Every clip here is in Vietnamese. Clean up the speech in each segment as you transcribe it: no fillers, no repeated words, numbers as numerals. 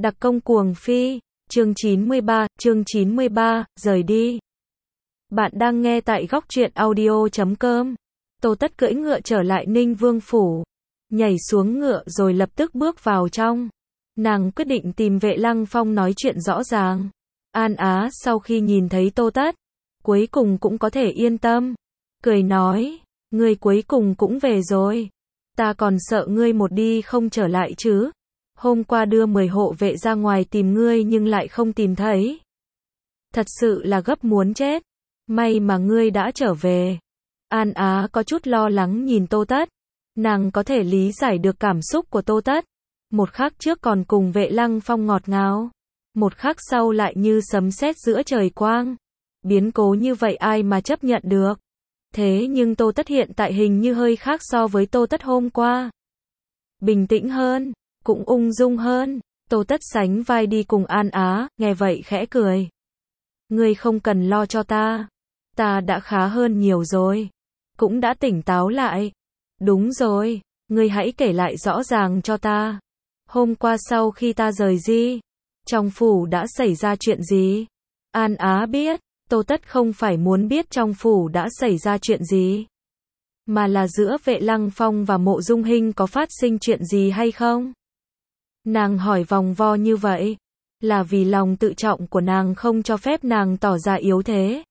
Đặc công cuồng phi, chương 93, rời đi. Bạn đang nghe tại góc truyện audio.com. Tô Tất cưỡi ngựa trở lại Ninh Vương phủ, nhảy xuống ngựa rồi lập tức bước vào trong. Nàng quyết định tìm Vệ Lăng Phong nói chuyện rõ ràng. An Á sau khi nhìn thấy Tô Tất, cuối cùng cũng có thể yên tâm. Cười nói, ngươi cuối cùng cũng về rồi. Ta còn sợ ngươi một đi không trở lại chứ. Hôm qua đưa 10 hộ vệ ra ngoài tìm ngươi nhưng lại không tìm thấy. Thật sự là gấp muốn chết. May mà ngươi đã trở về. An Á có chút lo lắng nhìn Tô Tất. Nàng có thể lý giải được cảm xúc của Tô Tất. Một khắc trước còn cùng Vệ Lăng Phong ngọt ngào. Một khắc sau lại như sấm sét giữa trời quang. Biến cố như vậy ai mà chấp nhận được. Thế nhưng Tô Tất hiện tại hình như hơi khác so với Tô Tất hôm qua. Bình tĩnh hơn, cũng ung dung hơn. Tô Tất sánh vai đi cùng An Á, nghe vậy khẽ cười. Ngươi không cần lo cho ta. Ta đã khá hơn nhiều rồi. Cũng đã tỉnh táo lại. Đúng rồi, ngươi hãy kể lại rõ ràng cho ta. Hôm qua sau khi ta rời đi, trong phủ đã xảy ra chuyện gì? An Á biết, Tô Tất không phải muốn biết trong phủ đã xảy ra chuyện gì, mà là giữa Vệ Lăng Phong và Mộ Dung Hinh có phát sinh chuyện gì hay không? Nàng hỏi vòng vo như vậy, là vì lòng tự trọng của nàng không cho phép nàng tỏ ra yếu thế.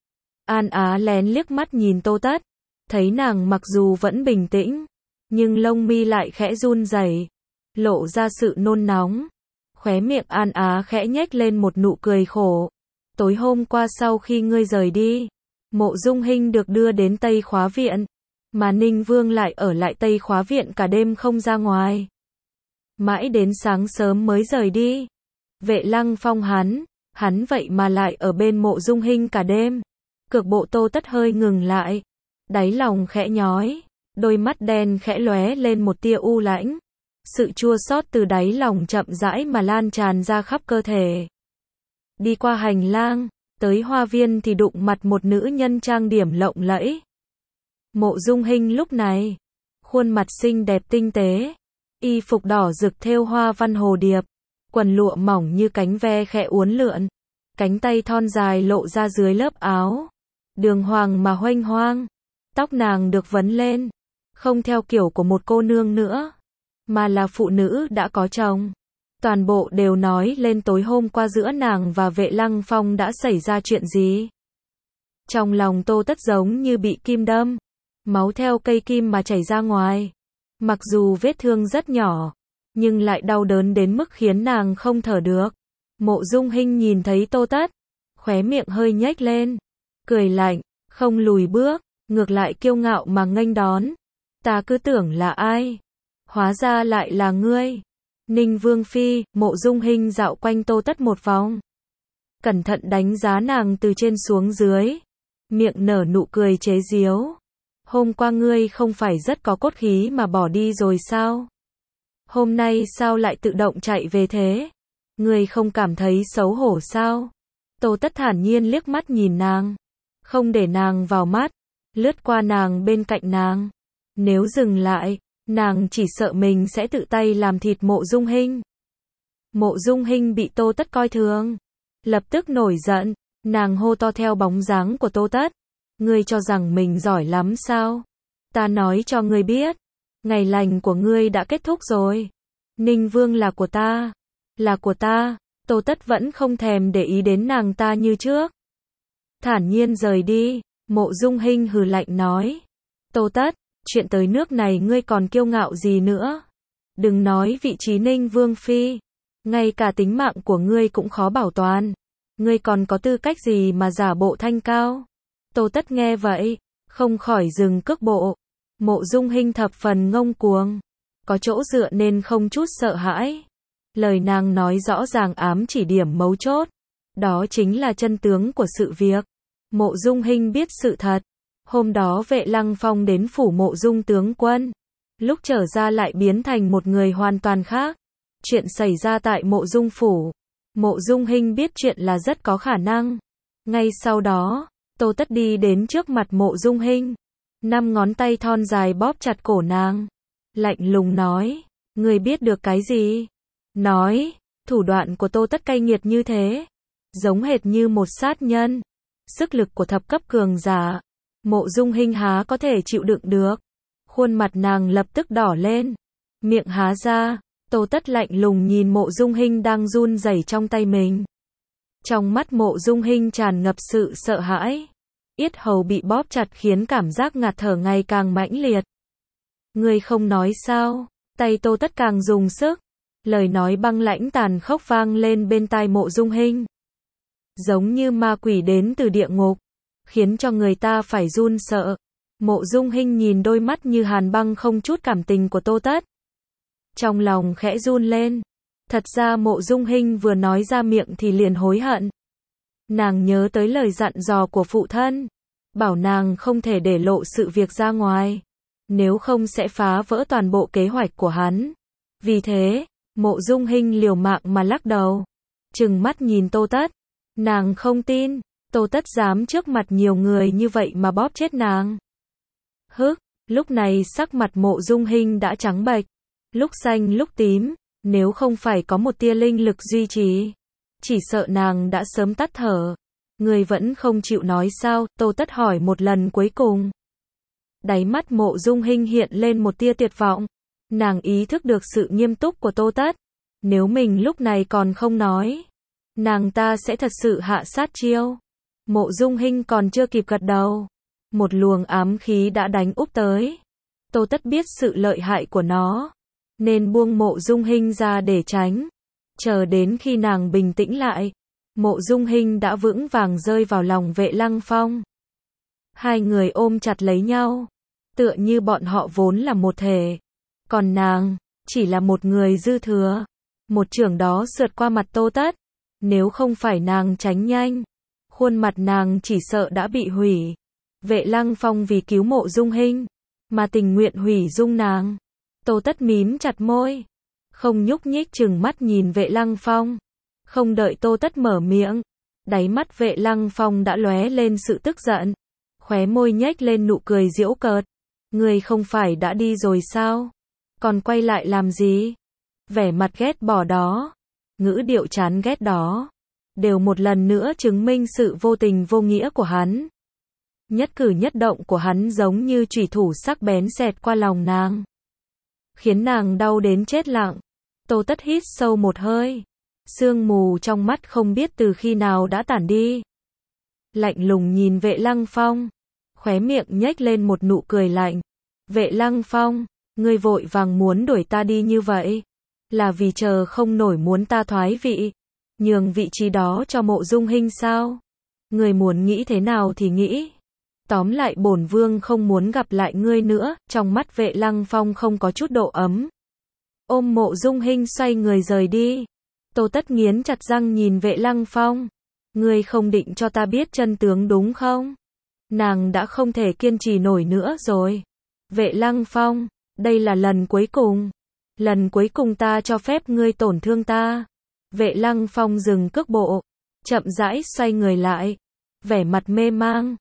An Á lén liếc mắt nhìn Tô Tất, thấy nàng mặc dù vẫn bình tĩnh, nhưng lông mi lại khẽ run rẩy, lộ ra sự nôn nóng. Khóe miệng An Á khẽ nhếch lên một nụ cười khổ. Tối hôm qua sau khi ngươi rời đi, Mộ Dung Hinh được đưa đến Tây Khóa Viện, mà Ninh Vương lại ở lại Tây Khóa Viện cả đêm không ra ngoài. Mãi đến sáng sớm mới rời đi. Vệ Lăng Phong hắn vậy mà lại ở bên Mộ Dung Hinh cả đêm. Cược bộ Tô Tất hơi ngừng lại, đáy lòng khẽ nhói, đôi mắt đen khẽ lóe lên một tia u lãnh. Sự chua xót từ đáy lòng chậm rãi mà lan tràn ra khắp cơ thể. Đi qua hành lang, tới hoa viên thì đụng mặt một nữ nhân trang điểm lộng lẫy. Mộ Dung Hinh lúc này, khuôn mặt xinh đẹp tinh tế, y phục đỏ rực thêu hoa văn hồ điệp, quần lụa mỏng như cánh ve khẽ uốn lượn, cánh tay thon dài lộ ra dưới lớp áo, đường hoàng mà huênh hoang. Tóc nàng được vấn lên, không theo kiểu của một cô nương nữa, mà là phụ nữ đã có chồng. Toàn bộ đều nói lên tối hôm qua giữa nàng và Vệ Lăng Phong đã xảy ra chuyện gì. Trong lòng Tô Tất giống như bị kim đâm, máu theo cây kim mà chảy ra ngoài. Mặc dù vết thương rất nhỏ, nhưng lại đau đớn đến mức khiến nàng không thở được. Mộ Dung Hinh nhìn thấy Tô Tất, khóe miệng hơi nhếch lên, cười lạnh, không lùi bước, ngược lại kiêu ngạo mà nghênh đón. Ta cứ tưởng là ai, hóa ra lại là ngươi. Ninh Vương phi. Mộ Dung Hinh dạo quanh Tô Tất một vòng, cẩn thận đánh giá nàng từ trên xuống dưới, miệng nở nụ cười chế giễu. Hôm qua ngươi không phải rất có cốt khí mà bỏ đi rồi sao? Hôm nay sao lại tự động chạy về thế? Ngươi không cảm thấy xấu hổ sao? Tô Tất thản nhiên liếc mắt nhìn nàng, không để nàng vào mắt, lướt qua nàng bên cạnh nàng. Nếu dừng lại, nàng chỉ sợ mình sẽ tự tay làm thịt Mộ Dung Hinh. Mộ Dung Hinh bị Tô Tất coi thường, lập tức nổi giận, nàng hô to theo bóng dáng của Tô Tất. Ngươi cho rằng mình giỏi lắm sao? Ta nói cho ngươi biết, ngày lành của ngươi đã kết thúc rồi. Ninh Vương là của ta, là của ta. Tô Tất vẫn không thèm để ý đến nàng ta như trước, thản nhiên rời đi. Mộ Dung Hinh hừ lạnh nói, Tô Tất, chuyện tới nước này ngươi còn kiêu ngạo gì nữa? Đừng nói vị trí Ninh Vương phi, ngay cả tính mạng của ngươi cũng khó bảo toàn. Ngươi còn có tư cách gì mà giả bộ thanh cao? Tô Tất nghe vậy, không khỏi dừng cước bộ. Mộ Dung Hinh thập phần ngông cuồng, có chỗ dựa nên không chút sợ hãi. Lời nàng nói rõ ràng ám chỉ điểm mấu chốt, đó chính là chân tướng của sự việc. Mộ Dung Hinh biết sự thật. Hôm đó Vệ Lăng Phong đến phủ Mộ Dung tướng quân, lúc trở ra lại biến thành một người hoàn toàn khác. Chuyện xảy ra tại Mộ Dung phủ, Mộ Dung Hinh biết chuyện là rất có khả năng. Ngay sau đó, Tô Tất đi đến trước mặt Mộ Dung Hinh, 5 ngón tay thon dài bóp chặt cổ nàng, lạnh lùng nói, ngươi biết được cái gì? Nói, Thủ đoạn của Tô Tất cay nghiệt như thế, giống hệt như một sát nhân. Sức lực của thập cấp cường giả, Mộ Dung Hinh há có thể chịu đựng được. Khuôn mặt nàng lập tức đỏ lên, miệng há ra. Tô Tất lạnh lùng nhìn Mộ Dung Hinh đang run rẩy trong tay mình. Trong mắt Mộ Dung Hinh tràn ngập sự sợ hãi. Yết hầu bị bóp chặt khiến cảm giác ngạt thở ngày càng mãnh liệt. Ngươi không nói sao? Tay Tô Tất càng dùng sức. Lời nói băng lãnh tàn khốc vang lên bên tai Mộ Dung Hinh. Giống như ma quỷ đến từ địa ngục, khiến cho người ta phải run sợ. Mộ Dung Hinh nhìn đôi mắt như hàn băng không chút cảm tình của Tô Tất. Trong lòng khẽ run lên. Thật ra Mộ Dung Hinh vừa nói ra miệng thì liền hối hận. Nàng nhớ tới lời dặn dò của phụ thân, bảo nàng không thể để lộ sự việc ra ngoài, nếu không sẽ phá vỡ toàn bộ kế hoạch của hắn. Vì thế, Mộ Dung Hinh liều mạng mà lắc đầu, trừng mắt nhìn Tô Tất. Nàng không tin, Tô Tất dám trước mặt nhiều người như vậy mà bóp chết nàng. Lúc này sắc mặt Mộ Dung Hinh đã trắng bệch, lúc xanh lúc tím, nếu không phải có một tia linh lực duy trì, chỉ sợ nàng đã sớm tắt thở. Người vẫn không chịu nói sao? Tô Tất hỏi một lần cuối cùng. Đáy mắt Mộ Dung Hinh hiện lên một tia tuyệt vọng. Nàng ý thức được sự nghiêm túc của Tô Tất. Nếu mình lúc này còn không nói, nàng ta sẽ thật sự hạ sát chiêu. Mộ Dung Hinh còn chưa kịp gật đầu, một luồng ám khí đã đánh úp tới. Tô Tất biết sự lợi hại của nó, nên buông Mộ Dung Hinh ra để tránh. Chờ đến khi nàng bình tĩnh lại, Mộ Dung Hinh đã vững vàng rơi vào lòng Vệ Lăng Phong. Hai người ôm chặt lấy nhau, tựa như bọn họ vốn là một thể. Còn nàng, chỉ là một người dư thừa. Một chưởng đó sượt qua mặt Tô Tất. Nếu không phải nàng tránh nhanh, khuôn mặt nàng chỉ sợ đã bị hủy. Vệ Lăng Phong vì cứu Mộ Dung Hinh, mà tình nguyện hủy dung nàng. Tô Tất mím chặt môi, không nhúc nhích trừng mắt nhìn Vệ Lăng Phong. Không đợi Tô Tất mở miệng, đáy mắt Vệ Lăng Phong đã lóe lên sự tức giận. Khóe môi nhếch lên nụ cười giễu cợt. Ngươi không phải đã đi rồi sao? Còn quay lại làm gì? Vẻ mặt ghét bỏ đó, ngữ điệu chán ghét đó, đều một lần nữa chứng minh sự vô tình vô nghĩa của hắn. Nhất cử nhất động của hắn giống như chủy thủ sắc bén xẹt qua lòng nàng, khiến nàng đau đến chết lặng. Tô Tất hít sâu một hơi, sương mù trong mắt không biết từ khi nào đã tản đi. Lạnh lùng nhìn Vệ Lăng Phong, khóe miệng nhếch lên một nụ cười lạnh. Vệ Lăng Phong, ngươi vội vàng muốn đuổi ta đi như vậy, là vì chờ không nổi muốn ta thoái vị, nhường vị trí đó cho Mộ Dung Hinh sao? Ngươi muốn nghĩ thế nào thì nghĩ. Tóm lại bổn vương không muốn gặp lại ngươi nữa. Trong mắt Vệ Lăng Phong không có chút độ ấm. Ôm Mộ Dung Hinh xoay người rời đi. Tô Tất nghiến chặt răng nhìn Vệ Lăng Phong. Ngươi không định cho ta biết chân tướng đúng không? Nàng đã không thể kiên trì nổi nữa rồi. Vệ Lăng Phong, đây là lần cuối cùng. Lần cuối cùng ta cho phép ngươi tổn thương ta. Vệ Lăng Phong dừng cước bộ, chậm rãi xoay người lại, vẻ mặt mê mang.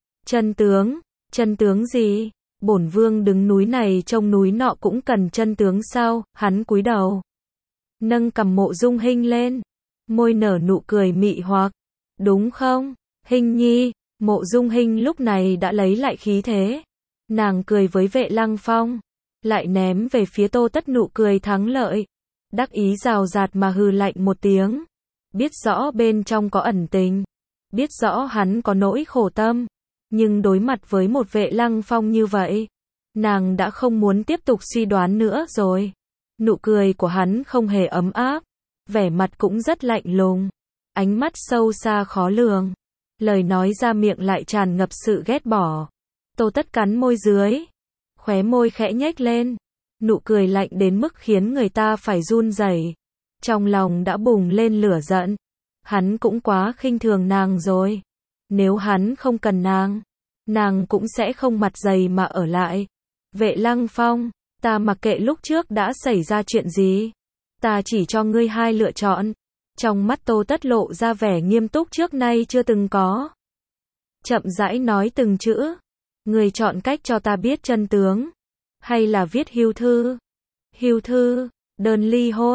Chân tướng gì? Bổn vương đứng núi này trông núi nọ cũng cần chân tướng sao? Hắn cúi đầu, nâng cằm Mộ Dung Hinh lên, môi nở nụ cười mị hoặc. Đúng không, Hinh nhi? Mộ Dung Hinh lúc này đã lấy lại khí thế. Nàng cười với Vệ Lăng Phong, lại ném về phía Tô Tất nụ cười thắng lợi. Đắc ý rào rạt mà hừ lạnh một tiếng. Biết rõ bên trong có ẩn tình, biết rõ hắn có nỗi khổ tâm, nhưng đối mặt với một Vệ Lăng Phong như vậy, nàng đã không muốn tiếp tục suy đoán nữa rồi. Nụ cười của hắn không hề ấm áp, vẻ mặt cũng rất lạnh lùng, ánh mắt sâu xa khó lường, lời nói ra miệng lại tràn ngập sự ghét bỏ. Tô Tất cắn môi dưới, khóe môi khẽ nhếch lên, nụ cười lạnh đến mức khiến người ta phải run rẩy. Trong lòng đã bùng lên lửa giận. Hắn cũng quá khinh thường nàng rồi. Nếu hắn không cần nàng cũng sẽ không mặt dày mà ở lại. Vệ Lăng Phong, ta mặc kệ lúc trước đã xảy ra chuyện gì. Ta chỉ cho ngươi hai lựa chọn. Trong mắt Tô Tất lộ ra vẻ nghiêm túc trước nay chưa từng có. Chậm rãi nói từng chữ. Ngươi chọn cách cho ta biết chân tướng, hay là viết hưu thư? Hưu thư, đơn ly hôn.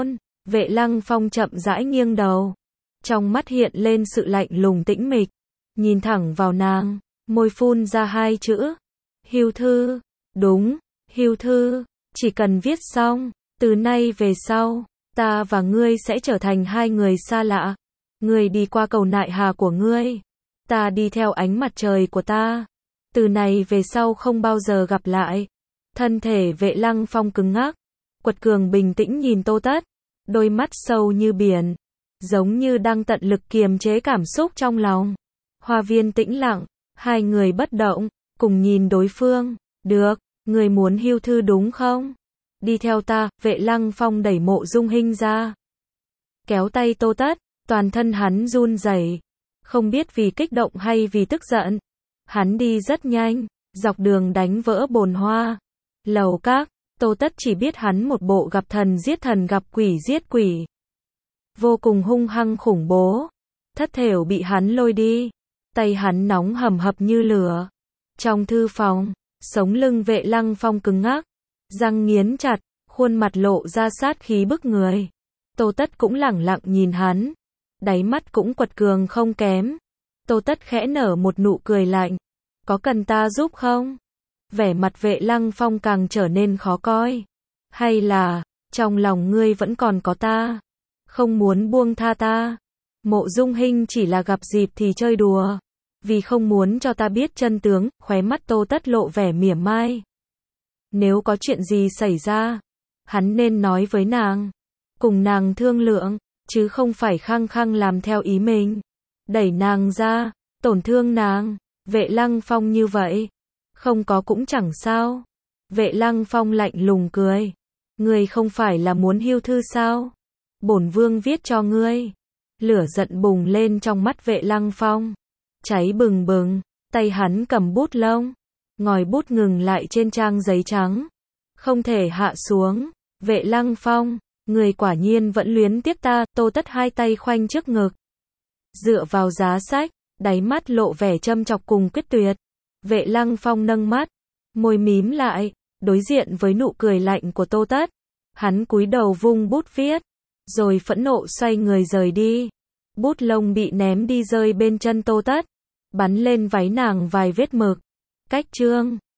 Vệ Lăng Phong chậm rãi nghiêng đầu. Trong mắt hiện lên sự lạnh lùng tĩnh mịch. Nhìn thẳng vào nàng, môi phun ra hai chữ. Hưu thư. Đúng, hưu thư. Chỉ cần viết xong, từ nay về sau, ta và ngươi sẽ trở thành hai người xa lạ. Ngươi đi qua cầu nại hà của ngươi. Ta đi theo ánh mặt trời của ta. Từ này về sau không bao giờ gặp lại. Thân thể Vệ Lăng Phong cứng ngắc. Quật cường bình tĩnh nhìn Tô Tất. Đôi mắt sâu như biển. Giống như đang tận lực kiềm chế cảm xúc trong lòng. Hoa viên tĩnh lặng. Hai người bất động. Cùng nhìn đối phương. Được, người muốn hưu thư đúng không? Đi theo ta. Vệ Lăng Phong đẩy Mộ Dung Hinh ra. Kéo tay Tô Tất. Toàn thân hắn run rẩy. Không biết vì kích động hay vì tức giận. Hắn đi rất nhanh. Dọc đường đánh vỡ bồn hoa. Lầu các. Tô Tất chỉ biết hắn một bộ gặp thần gặp quỷ giết quỷ. Vô cùng hung hăng khủng bố. Thất thểu bị hắn lôi đi. Tay hắn nóng hầm hập như lửa. Trong thư phòng, sống lưng Vệ Lăng Phong cứng ngắc. Răng nghiến chặt, khuôn mặt lộ ra sát khí bức người. Tô Tất cũng lẳng lặng nhìn hắn. Đáy mắt cũng quật cường không kém. Tô Tất khẽ nở một nụ cười lạnh. Có cần ta giúp không? Vẻ mặt Vệ Lăng Phong càng trở nên khó coi. Hay là, trong lòng ngươi vẫn còn có ta? Không muốn buông tha ta? Mộ Dung Hinh chỉ là gặp dịp thì chơi đùa. Vì không muốn cho ta biết chân tướng, khóe mắt Tô Tất lộ vẻ mỉa mai. Nếu có chuyện gì xảy ra, hắn nên nói với nàng. Cùng nàng thương lượng, chứ không phải khăng khăng làm theo ý mình. Đẩy nàng ra, tổn thương nàng. Vệ Lăng Phong như vậy. Không có cũng chẳng sao. Vệ Lăng Phong lạnh lùng cười. Ngươi không phải là muốn hưu thư sao? Bổn vương viết cho ngươi. Lửa giận bùng lên trong mắt Vệ Lăng Phong. Cháy bừng bừng. Tay hắn cầm bút lông. Ngòi bút ngừng lại trên trang giấy trắng. Không thể hạ xuống. Vệ Lăng Phong. Người quả nhiên vẫn luyến tiếc ta. Tô Tất hai tay khoanh trước ngực. Dựa vào giá sách. Đáy mắt lộ vẻ châm chọc cùng quyết tuyệt. Vệ Lăng Phong nâng mắt. Môi mím lại. Đối diện với nụ cười lạnh của Tô Tất. Hắn cúi đầu vung bút viết. Rồi phẫn nộ xoay người rời đi. Bút lông bị ném đi rơi bên chân Tô Tất. Bắn lên váy nàng vài vết mực. Cách chương